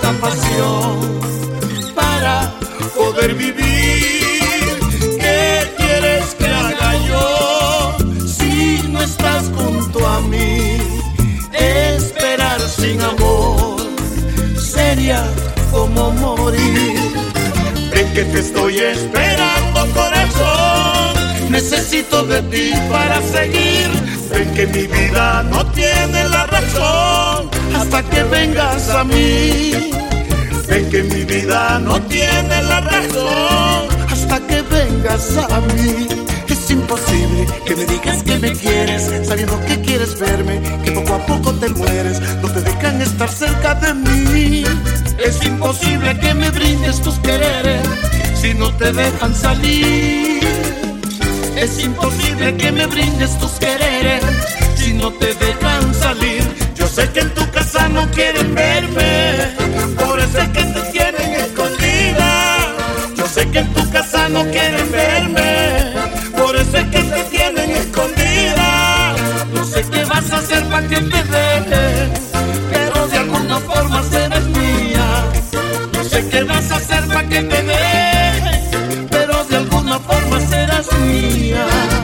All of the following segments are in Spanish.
tanta pasión para poder vivir. ¿Qué quieres que haga yo si no estás junto a mí? Esperar sin amor sería como morir. Ven que te estoy esperando, corazón. Necesito de ti para seguir. Ven que mi vida no tiene la razón hasta que vengas a mí. Ven que mi vida no tiene la razón hasta que vengas a mí. Es imposible que me digas que me quieres sabiendo que quieres verme, que poco a poco te mueres, no te dejan estar cerca de mí. Es imposible que me brindes tus quereres si no te dejan salir. Es imposible que me brindes tus quereres si no te dejan salir. Yo sé que en tu casa no quieren verme, por eso es que te tienen escondida. Yo sé que en tu casa no quieren verme, por eso es que te tienen escondida. No sé qué vas a hacer para que te dejen, pero de alguna forma serás mía. No sé qué vas a hacer para que te dejen, pero de alguna forma serás mía.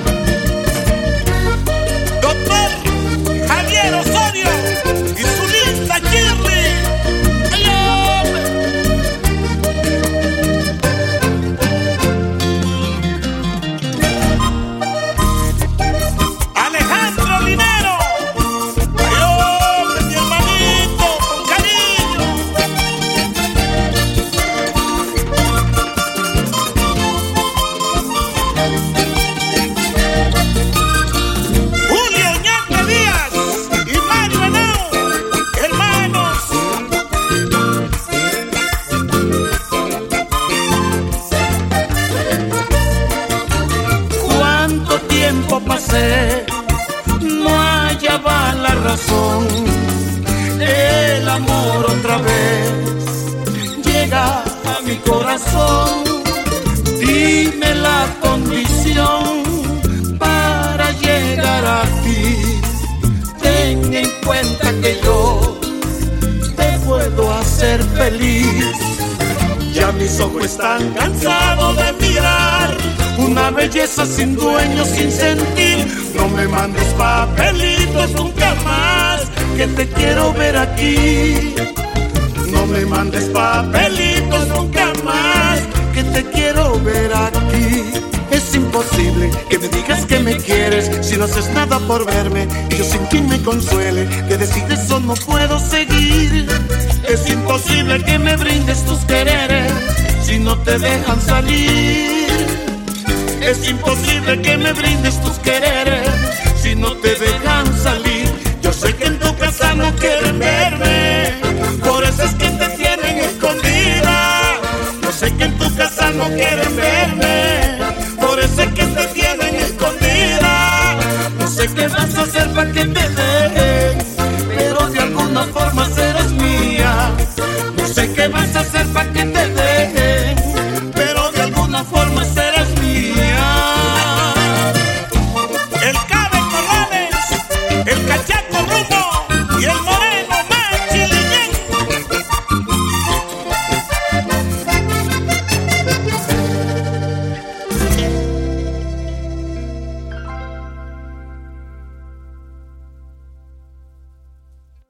Doctor Javier Osorio y su lista Shirley. Alejandro Linero. Ay, hombre, mi hermanito, con cariño. Julio Ñate Díaz y Mario Henao, hermanos. Cuánto tiempo pasé, no hallaba la razón. El amor otra vez llega a mi corazón. Dime la condición para llegar a ti. Ten en cuenta que yo te puedo hacer feliz. Ya mis ojos están cansados de mirar una belleza sin dueño, sin sentir. No me mandes papelitos nunca más, que te quiero ver aquí. No me mandes papelitos nunca más, que te quiero ver aquí. Es imposible que me digas que me quieres si no haces nada por verme y yo sin quien me consuele. De decir eso no puedo seguir. Es imposible que me brindes tus quereres si no te dejan salir. Es imposible que me brindes tus quereres si no te dejan salir. Yo sé que en tu casa no quieren verme, por eso es que te tienen escondida. Yo sé que en tu casa no quieren verme, por eso es que te tienen escondida. No sé qué vas a hacer para que te dejen, pero de alguna forma serás mía. No sé qué vas a hacer para que te dejen, pero de alguna forma serás mía. El Cabe Corrales, el Caché.